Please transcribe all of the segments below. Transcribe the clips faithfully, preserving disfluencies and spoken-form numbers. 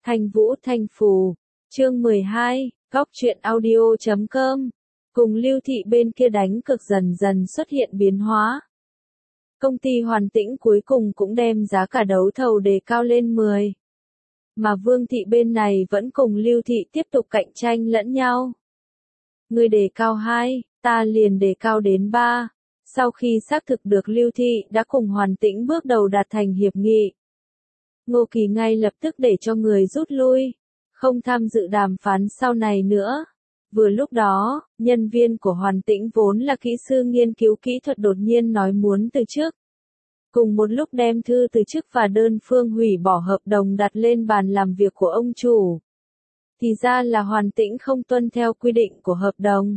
Thanh Vũ Thanh Phù, chương mười hai, góc truyện audio chấm com. Cùng Lưu Thị bên kia đánh cực dần dần xuất hiện biến hóa. Công ty Hoàn Tĩnh cuối cùng cũng đem giá cả đấu thầu đề cao lên mười. Mà Vương Thị bên này vẫn cùng Lưu Thị tiếp tục cạnh tranh lẫn nhau. Người đề cao hai, ta liền đề cao đến ba. Sau khi xác thực được Lưu Thị đã cùng Hoàn Tĩnh bước đầu đạt thành hiệp nghị, Ngô Kỳ ngay lập tức để cho người rút lui, không tham dự đàm phán sau này nữa. Vừa lúc đó, nhân viên của Hoàn Tĩnh vốn là kỹ sư nghiên cứu kỹ thuật đột nhiên nói muốn từ chức. Cùng một lúc đem thư từ chức và đơn phương hủy bỏ hợp đồng đặt lên bàn làm việc của ông chủ. Thì ra là Hoàn Tĩnh không tuân theo quy định của hợp đồng.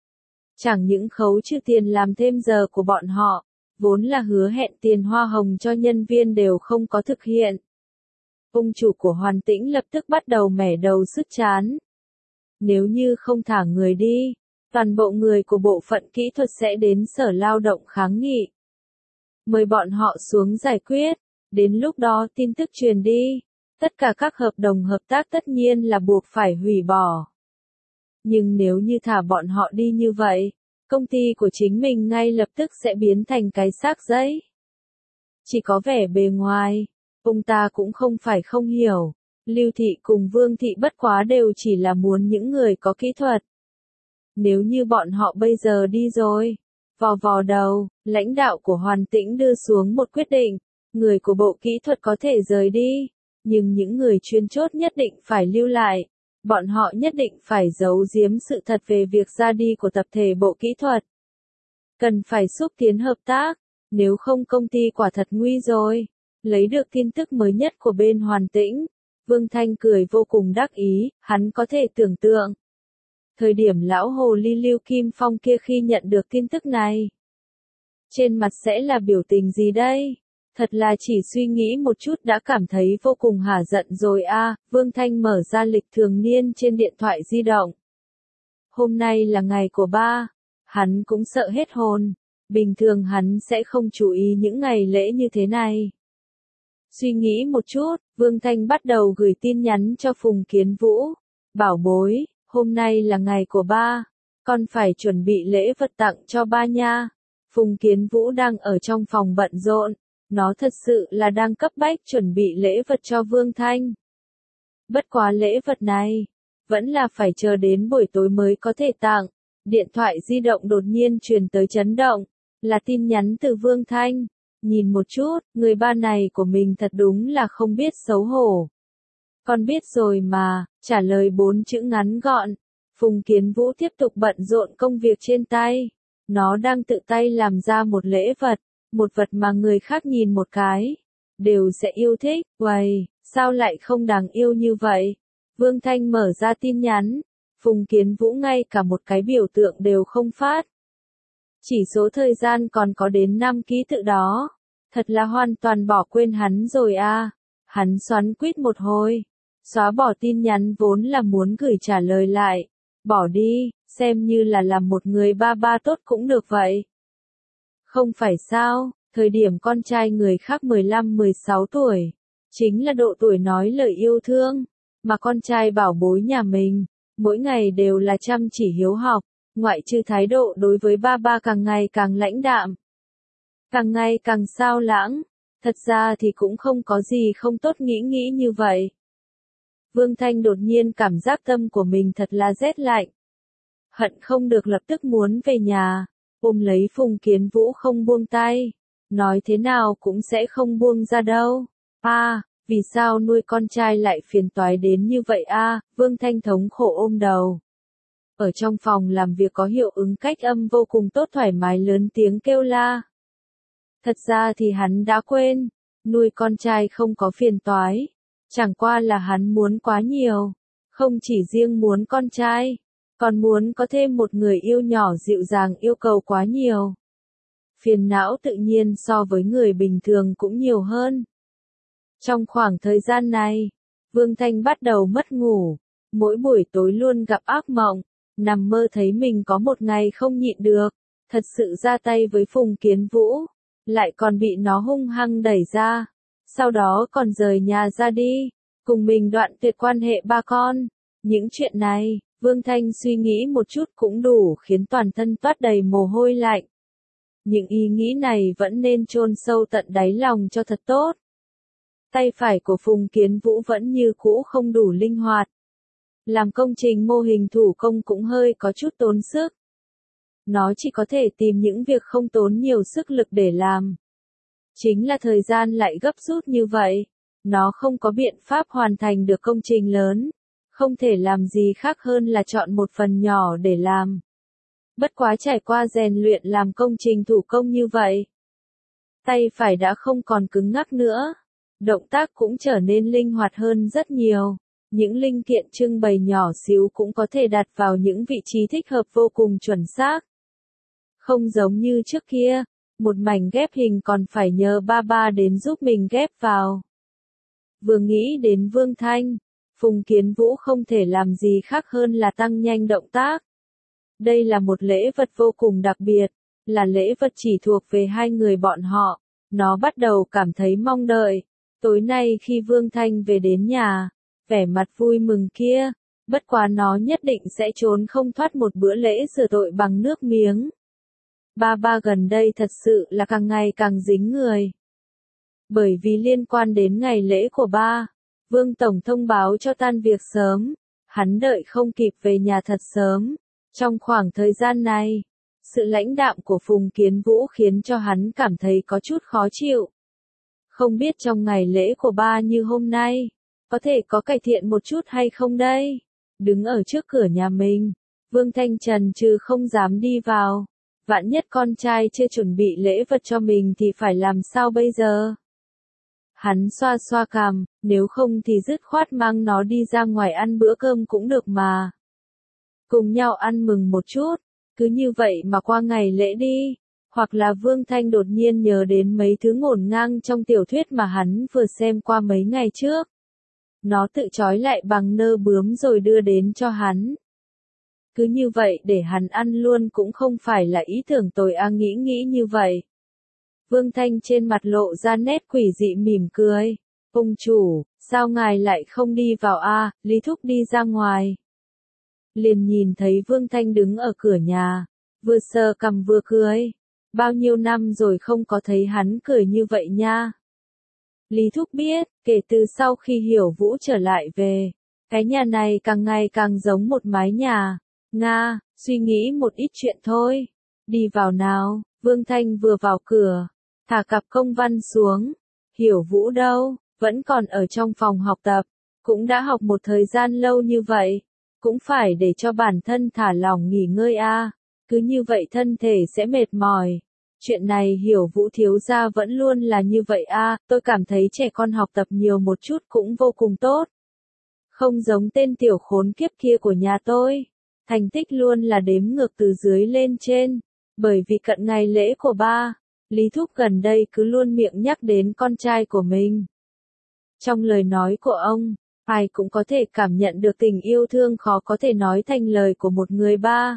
Chẳng những khấu trừ tiền làm thêm giờ của bọn họ, vốn là hứa hẹn tiền hoa hồng cho nhân viên đều không có thực hiện. Ông chủ của Hoàn Tĩnh lập tức bắt đầu mẻ đầu sứt chán. Nếu như không thả người đi, toàn bộ người của bộ phận kỹ thuật sẽ đến sở lao động kháng nghị. Mời bọn họ xuống giải quyết, đến lúc đó tin tức truyền đi, tất cả các hợp đồng hợp tác tất nhiên là buộc phải hủy bỏ. Nhưng nếu như thả bọn họ đi như vậy, công ty của chính mình ngay lập tức sẽ biến thành cái xác giấy. Chỉ có vẻ bề ngoài, ông ta cũng không phải không hiểu, Lưu Thị cùng Vương Thị bất quá đều chỉ là muốn những người có kỹ thuật. Nếu như bọn họ bây giờ đi rồi, vò vò đầu, lãnh đạo của Hoàn Tĩnh đưa xuống một quyết định, người của bộ kỹ thuật có thể rời đi, nhưng những người chuyên chốt nhất định phải lưu lại, bọn họ nhất định phải giấu giếm sự thật về việc ra đi của tập thể bộ kỹ thuật. Cần phải xúc tiến hợp tác, nếu không công ty quả thật nguy rồi. Lấy được tin tức mới nhất của bên Hoàn Tĩnh, Vương Thanh cười vô cùng đắc ý, hắn có thể tưởng tượng. Thời điểm lão hồ ly Lưu Kim Phong kia khi nhận được tin tức này, trên mặt sẽ là biểu tình gì đây? Thật là chỉ suy nghĩ một chút đã cảm thấy vô cùng hả giận rồi a. À, Vương Thanh mở ra lịch thường niên trên điện thoại di động. Hôm nay là ngày của ba, hắn cũng sợ hết hồn, bình thường hắn sẽ không chú ý những ngày lễ như thế này. Suy nghĩ một chút, Vương Thanh bắt đầu gửi tin nhắn cho Phùng Kiến Vũ. Bảo bối, hôm nay là ngày của ba, con phải chuẩn bị lễ vật tặng cho ba nha. Phùng Kiến Vũ đang ở trong phòng bận rộn, nó thật sự là đang cấp bách chuẩn bị lễ vật cho Vương Thanh. Bất quá lễ vật này, vẫn là phải chờ đến buổi tối mới có thể tặng. Điện thoại di động đột nhiên truyền tới chấn động, là tin nhắn từ Vương Thanh. Nhìn một chút, người ba này của mình thật đúng là không biết xấu hổ. Con biết rồi mà, trả lời bốn chữ ngắn gọn. Phùng Kiến Vũ tiếp tục bận rộn công việc trên tay. Nó đang tự tay làm ra một lễ vật, một vật mà người khác nhìn một cái, đều sẽ yêu thích. Uầy, sao lại không đáng yêu như vậy? Vương Thanh mở ra tin nhắn, Phùng Kiến Vũ ngay cả một cái biểu tượng đều không phát. Chỉ số thời gian còn có đến năm ký tự đó. Thật là hoàn toàn bỏ quên hắn rồi a. Hắn xoắn quýt một hồi, xóa bỏ tin nhắn vốn là muốn gửi trả lời lại. Bỏ đi, xem như là làm một người ba ba tốt cũng được vậy. Không phải sao, thời điểm con trai người khác mười lăm mười sáu tuổi, chính là độ tuổi nói lời yêu thương, mà con trai bảo bối nhà mình, mỗi ngày đều là chăm chỉ hiếu học, ngoại trừ thái độ đối với ba ba càng ngày càng lãnh đạm. Càng ngày càng sao lãng, thật ra thì cũng không có gì không tốt nghĩ nghĩ như vậy. Vương Thanh đột nhiên cảm giác tâm của mình thật là rét lạnh. Hận không được lập tức muốn về nhà, ôm lấy Phùng Kiến Vũ không buông tay, nói thế nào cũng sẽ không buông ra đâu. A, à, vì sao nuôi con trai lại phiền toái đến như vậy a? À, Vương Thanh thống khổ ôm đầu. Ở trong phòng làm việc có hiệu ứng cách âm vô cùng tốt thoải mái lớn tiếng kêu la. Thật ra thì hắn đã quên, nuôi con trai không có phiền toái, chẳng qua là hắn muốn quá nhiều, không chỉ riêng muốn con trai, còn muốn có thêm một người yêu nhỏ dịu dàng yêu cầu quá nhiều. Phiền não tự nhiên so với người bình thường cũng nhiều hơn. Trong khoảng thời gian này, Vương Thanh bắt đầu mất ngủ, mỗi buổi tối luôn gặp ác mộng, nằm mơ thấy mình có một ngày không nhịn được, thật sự ra tay với Phùng Kiến Vũ. Lại còn bị nó hung hăng đẩy ra, sau đó còn rời nhà ra đi, cùng mình đoạn tuyệt quan hệ ba con. Những chuyện này, Vương Thanh suy nghĩ một chút cũng đủ khiến toàn thân toát đầy mồ hôi lạnh. Những ý nghĩ này vẫn nên chôn sâu tận đáy lòng cho thật tốt. Tay phải của Phùng Kiến Vũ vẫn như cũ không đủ linh hoạt. Làm công trình mô hình thủ công cũng hơi có chút tốn sức. Nó chỉ có thể tìm những việc không tốn nhiều sức lực để làm. Chính là thời gian lại gấp rút như vậy. Nó không có biện pháp hoàn thành được công trình lớn. Không thể làm gì khác hơn là chọn một phần nhỏ để làm. Bất quá trải qua rèn luyện làm công trình thủ công như vậy. Tay phải đã không còn cứng ngắc nữa. Động tác cũng trở nên linh hoạt hơn rất nhiều. Những linh kiện trưng bày nhỏ xíu cũng có thể đặt vào những vị trí thích hợp vô cùng chuẩn xác. Không giống như trước kia, một mảnh ghép hình còn phải nhờ ba ba đến giúp mình ghép vào. Vừa nghĩ đến Vương Thanh, Phùng Kiến Vũ không thể làm gì khác hơn là tăng nhanh động tác. Đây là một lễ vật vô cùng đặc biệt, là lễ vật chỉ thuộc về hai người bọn họ. Nó bắt đầu cảm thấy mong đợi. Tối nay khi Vương Thanh về đến nhà, vẻ mặt vui mừng kia, bất quá nó nhất định sẽ trốn không thoát một bữa lễ rửa tội bằng nước miếng. Ba ba gần đây thật sự là càng ngày càng dính người. Bởi vì liên quan đến ngày lễ của ba, Vương Tổng thông báo cho tan việc sớm, hắn đợi không kịp về nhà thật sớm. Trong khoảng thời gian này, sự lãnh đạm của Phùng Kiến Vũ khiến cho hắn cảm thấy có chút khó chịu. Không biết trong ngày lễ của ba như hôm nay, có thể có cải thiện một chút hay không đây? Đứng ở trước cửa nhà mình, Vương Thanh trần trừ không dám đi vào. Vạn nhất con trai chưa chuẩn bị lễ vật cho mình thì phải làm sao bây giờ? Hắn xoa xoa cằm, nếu không thì dứt khoát mang nó đi ra ngoài ăn bữa cơm cũng được mà. Cùng nhau ăn mừng một chút, cứ như vậy mà qua ngày lễ đi. Hoặc là Vương Thanh đột nhiên nhớ đến mấy thứ ngổn ngang trong tiểu thuyết mà hắn vừa xem qua mấy ngày trước. Nó tự trói lại bằng nơ bướm rồi đưa đến cho hắn. Cứ như vậy để hắn ăn luôn cũng không phải là ý tưởng tồi a, nghĩ nghĩ như vậy. Vương Thanh trên mặt lộ ra nét quỷ dị mỉm cười. Ông chủ, sao ngài lại không đi vào a? Lý Thúc đi ra ngoài. Liền nhìn thấy Vương Thanh đứng ở cửa nhà, vừa sờ cằm vừa cười. Bao nhiêu năm rồi không có thấy hắn cười như vậy nha. Lý Thúc biết, kể từ sau khi Hiểu Vũ trở lại về, cái nhà này càng ngày càng giống một mái nhà. Nga, suy nghĩ một ít chuyện thôi. Đi vào nào, Vương Thanh vừa vào cửa, thả cặp công văn xuống. Hiểu Vũ đâu, vẫn còn ở trong phòng học tập, cũng đã học một thời gian lâu như vậy, cũng phải để cho bản thân thả lỏng nghỉ ngơi a, cứ như vậy thân thể sẽ mệt mỏi. Chuyện này Hiểu Vũ thiếu gia vẫn luôn là như vậy a, tôi cảm thấy trẻ con học tập nhiều một chút cũng vô cùng tốt. Không giống tên tiểu khốn kiếp kia của nhà tôi. Thành tích luôn là đếm ngược từ dưới lên trên, bởi vì cận ngày lễ của ba, Lý Thúc gần đây cứ luôn miệng nhắc đến con trai của mình. Trong lời nói của ông, ai cũng có thể cảm nhận được tình yêu thương khó có thể nói thành lời của một người ba.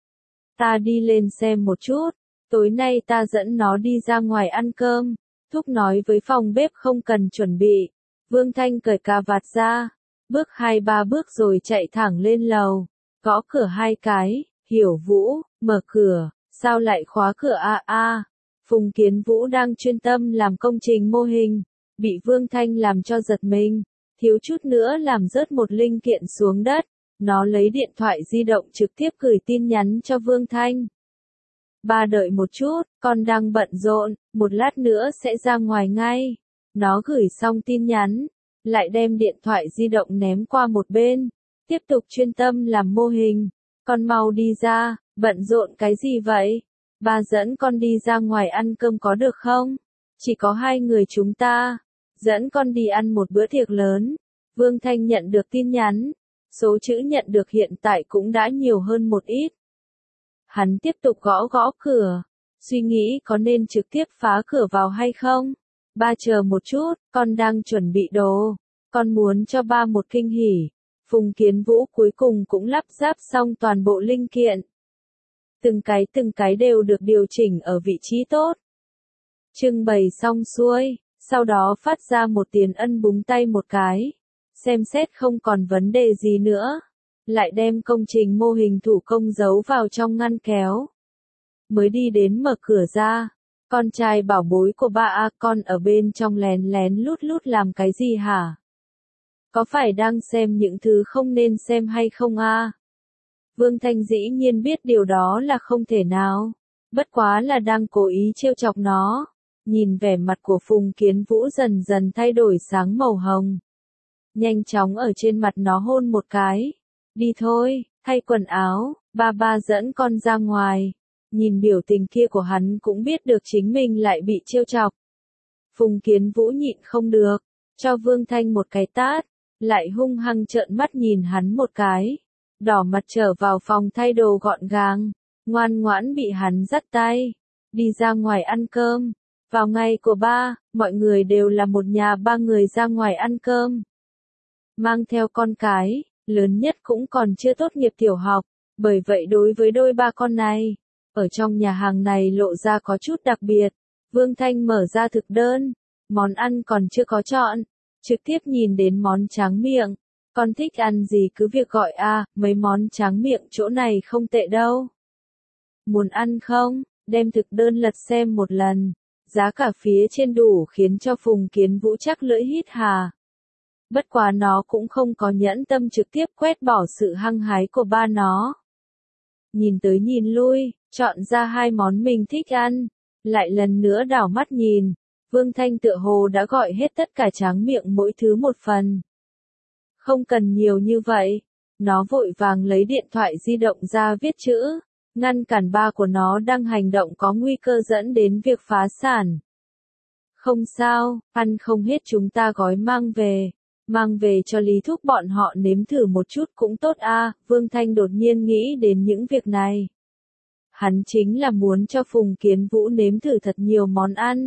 Ta đi lên xem một chút, tối nay ta dẫn nó đi ra ngoài ăn cơm. Thúc nói với phòng bếp không cần chuẩn bị. Vương Thanh cởi cà vạt ra, bước hai ba bước rồi chạy thẳng lên lầu. Gõ cửa hai cái, Hiểu Vũ, mở cửa, sao lại khóa cửa a a? Phùng Kiến Vũ đang chuyên tâm làm công trình mô hình, bị Vương Thanh làm cho giật mình, thiếu chút nữa làm rớt một linh kiện xuống đất. Nó lấy điện thoại di động trực tiếp gửi tin nhắn cho Vương Thanh. Ba đợi một chút, con đang bận rộn, một lát nữa sẽ ra ngoài ngay. Nó gửi xong tin nhắn, lại đem điện thoại di động ném qua một bên. Tiếp tục chuyên tâm làm mô hình. Con mau đi ra, bận rộn cái gì vậy? Ba dẫn con đi ra ngoài ăn cơm có được không? Chỉ có hai người chúng ta. Dẫn con đi ăn một bữa tiệc lớn. Vương Thanh nhận được tin nhắn. Số chữ nhận được hiện tại cũng đã nhiều hơn một ít. Hắn tiếp tục gõ gõ cửa. Suy nghĩ có nên trực tiếp phá cửa vào hay không? Ba chờ một chút, con đang chuẩn bị đồ. Con muốn cho ba một kinh hỉ. Phùng Kiến Vũ cuối cùng cũng lắp ráp xong toàn bộ linh kiện. Từng cái từng cái đều được điều chỉnh ở vị trí tốt. Trưng bày xong xuôi, sau đó phát ra một tiền ân búng tay một cái. xem xét không còn vấn đề gì nữa, lại đem công trình mô hình thủ công giấu vào trong ngăn kéo. Mới đi đến mở cửa ra, con trai bảo bối của ba a con ở bên trong lén lén lút lút làm cái gì hả? Có phải đang xem những thứ không nên xem hay không a? Vương Thanh dĩ nhiên biết điều đó là không thể nào, bất quá là đang cố ý trêu chọc nó. Nhìn vẻ mặt của Phùng Kiến Vũ dần dần thay đổi sáng màu hồng. Nhanh chóng ở trên mặt nó hôn một cái. Đi thôi, thay quần áo, ba ba dẫn con ra ngoài. Nhìn biểu tình kia của hắn cũng biết được chính mình lại bị trêu chọc. Phùng Kiến Vũ nhịn không được, cho Vương Thanh một cái tát, lại hung hăng trợn mắt nhìn hắn một cái. Đỏ mặt trở vào phòng thay đồ gọn gàng, ngoan ngoãn bị hắn dắt tay, đi ra ngoài ăn cơm. Vào ngày của ba, mọi người đều là một nhà ba người ra ngoài ăn cơm. Mang theo con cái, lớn nhất cũng còn chưa tốt nghiệp tiểu học, bởi vậy đối với đôi ba con này, ở trong nhà hàng này lộ ra có chút đặc biệt. Vương Thanh mở ra thực đơn, món ăn còn chưa có chọn, trực tiếp nhìn đến món tráng miệng. Con thích ăn gì cứ việc gọi a, mấy món tráng miệng chỗ này không tệ đâu. Muốn ăn không? Đem thực đơn lật xem một lần. Giá cả phía trên đủ khiến cho Phùng Kiến Vũ chắc lưỡi hít hà. Bất quá nó cũng không có nhẫn tâm trực tiếp quét bỏ sự hăng hái của ba nó. Nhìn tới nhìn lui, chọn ra hai món mình thích ăn, lại lần nữa đảo mắt nhìn. Vương Thanh tựa hồ đã gọi hết tất cả tráng miệng mỗi thứ một phần. Không cần nhiều như vậy. Nó vội vàng lấy điện thoại di động ra viết chữ, ngăn cản ba của nó đang hành động có nguy cơ dẫn đến việc phá sản. Không sao, ăn không hết chúng ta gói mang về. Mang về cho Lý Thúc bọn họ nếm thử một chút cũng tốt a. Vương Thanh đột nhiên nghĩ đến những việc này. Hắn chính là muốn cho Phùng Kiến Vũ nếm thử thật nhiều món ăn.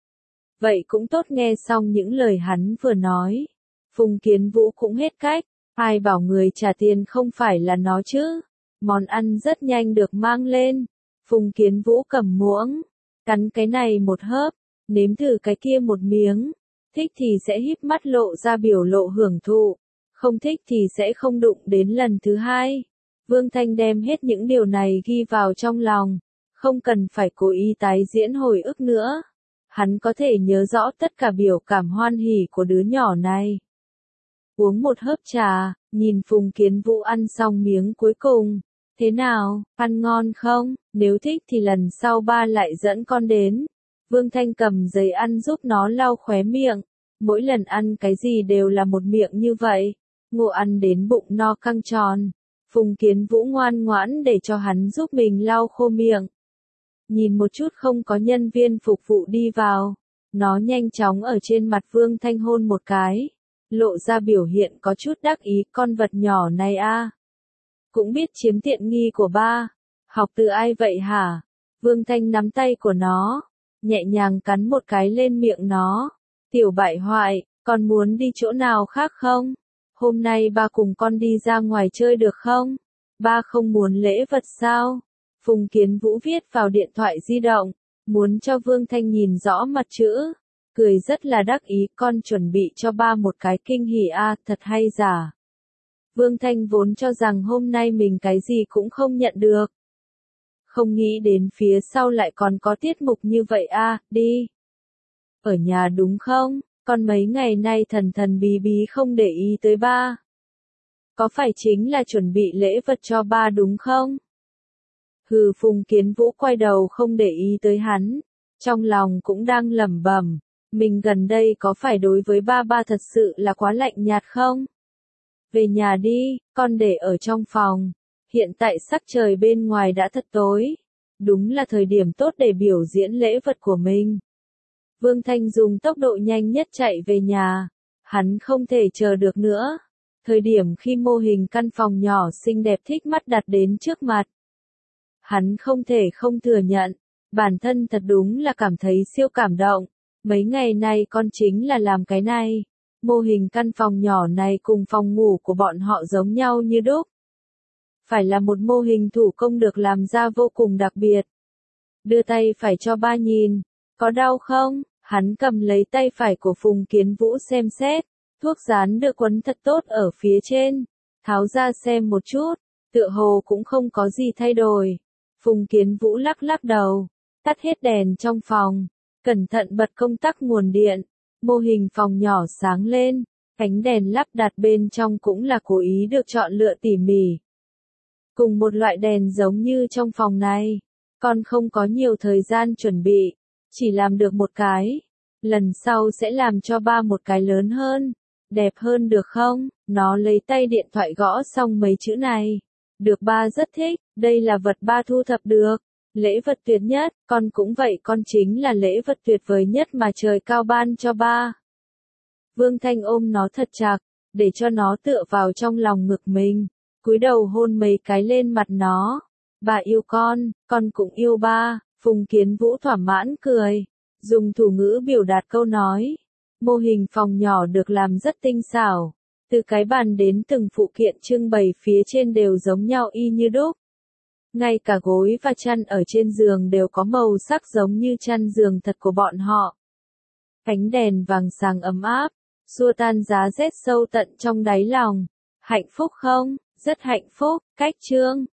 Vậy cũng tốt. Nghe xong những lời hắn vừa nói, Phùng Kiến Vũ cũng hết cách. Ai bảo người trả tiền không phải là nó chứ. Món ăn rất nhanh được mang lên. Phùng Kiến Vũ cầm muỗng, cắn cái này một hớp, nếm thử cái kia một miếng. Thích thì sẽ híp mắt lộ ra biểu lộ hưởng thụ, không thích thì sẽ không đụng đến lần thứ hai. Vương Thanh đem hết những điều này ghi vào trong lòng, không cần phải cố ý tái diễn hồi ức nữa. Hắn có thể nhớ rõ tất cả biểu cảm hoan hỉ của đứa nhỏ này. Uống một hớp trà, nhìn Phùng Kiến Vũ ăn xong miếng cuối cùng. Thế nào, ăn ngon không? Nếu thích thì lần sau ba lại dẫn con đến. Vương Thanh cầm giấy ăn giúp nó lau khóe miệng. Mỗi lần ăn cái gì đều là một miệng như vậy. Ngộ ăn đến bụng no căng tròn. Phùng Kiến Vũ ngoan ngoãn để cho hắn giúp mình lau khô miệng. Nhìn một chút không có nhân viên phục vụ đi vào. Nó nhanh chóng ở trên mặt Vương Thanh hôn một cái. Lộ ra biểu hiện có chút đắc ý. Con vật nhỏ này a, cũng biết chiếm tiện nghi của ba. Học từ ai vậy hả? Vương Thanh nắm tay của nó, nhẹ nhàng cắn một cái lên miệng nó. Tiểu bại hoại, con muốn đi chỗ nào khác không? Hôm nay ba cùng con đi ra ngoài chơi được không? Ba không muốn lễ vật sao? Phùng Kiến Vũ viết vào điện thoại di động, muốn cho Vương Thanh nhìn rõ mặt chữ. Cười rất là đắc ý, con chuẩn bị cho ba một cái kinh hỉ a, thật hay giả. Vương Thanh vốn cho rằng hôm nay mình cái gì cũng không nhận được. Không nghĩ đến phía sau lại còn có tiết mục như vậy a, đi. Ở nhà đúng không? Con mấy ngày nay thần thần bí bí không để ý tới ba. Có phải chính là chuẩn bị lễ vật cho ba đúng không? Hừ, Phùng Kiến Vũ quay đầu không để ý tới hắn. Trong lòng cũng đang lẩm bẩm. Mình gần đây có phải đối với ba ba thật sự là quá lạnh nhạt không? Về nhà đi, con để ở trong phòng. Hiện tại sắc trời bên ngoài đã thật tối. Đúng là thời điểm tốt để biểu diễn lễ vật của mình. Vương Thanh dùng tốc độ nhanh nhất chạy về nhà. Hắn không thể chờ được nữa. Thời điểm khi mô hình căn phòng nhỏ xinh đẹp thích mắt đặt đến trước mặt. Hắn không thể không thừa nhận. Bản thân thật đúng là cảm thấy siêu cảm động. Mấy ngày nay con chính là làm cái này. Mô hình căn phòng nhỏ này cùng phòng ngủ của bọn họ giống nhau như đúc. Phải là một mô hình thủ công được làm ra vô cùng đặc biệt. Đưa tay phải cho ba nhìn. Có đau không? Hắn cầm lấy tay phải của Phùng Kiến Vũ xem xét. Thuốc dán được quấn thật tốt ở phía trên. Tháo ra xem một chút, tựa hồ cũng không có gì thay đổi. Phùng Kiến Vũ lắc lắc đầu, tắt hết đèn trong phòng, cẩn thận bật công tắc nguồn điện. Mô hình phòng nhỏ sáng lên, ánh đèn lắp đặt bên trong cũng là cố ý được chọn lựa tỉ mỉ. Cùng một loại đèn giống như trong phòng này, con không có nhiều thời gian chuẩn bị, chỉ làm được một cái. Lần sau sẽ làm cho ba một cái lớn hơn, đẹp hơn được không? Nó lấy tay điện thoại gõ xong mấy chữ này. Được, ba rất thích, đây là vật ba thu thập được. Lễ vật tuyệt nhất, con cũng vậy, con chính là lễ vật tuyệt vời nhất mà trời cao ban cho ba. Vương Thanh ôm nó thật chặt, để cho nó tựa vào trong lòng ngực mình, cúi đầu hôn mấy cái lên mặt nó. Ba yêu con, con cũng yêu ba. Phùng Kiến Vũ thỏa mãn cười, dùng thủ ngữ biểu đạt câu nói. Mô hình phòng nhỏ được làm rất tinh xảo, từ cái bàn đến từng phụ kiện trưng bày phía trên đều giống nhau y như đúc. Ngay cả gối và chăn ở trên giường đều có màu sắc giống như chăn giường thật của bọn họ. Ánh đèn vàng sáng ấm áp, xua tan giá rét sâu tận trong đáy lòng. Hạnh phúc không? Rất hạnh phúc. Cách chương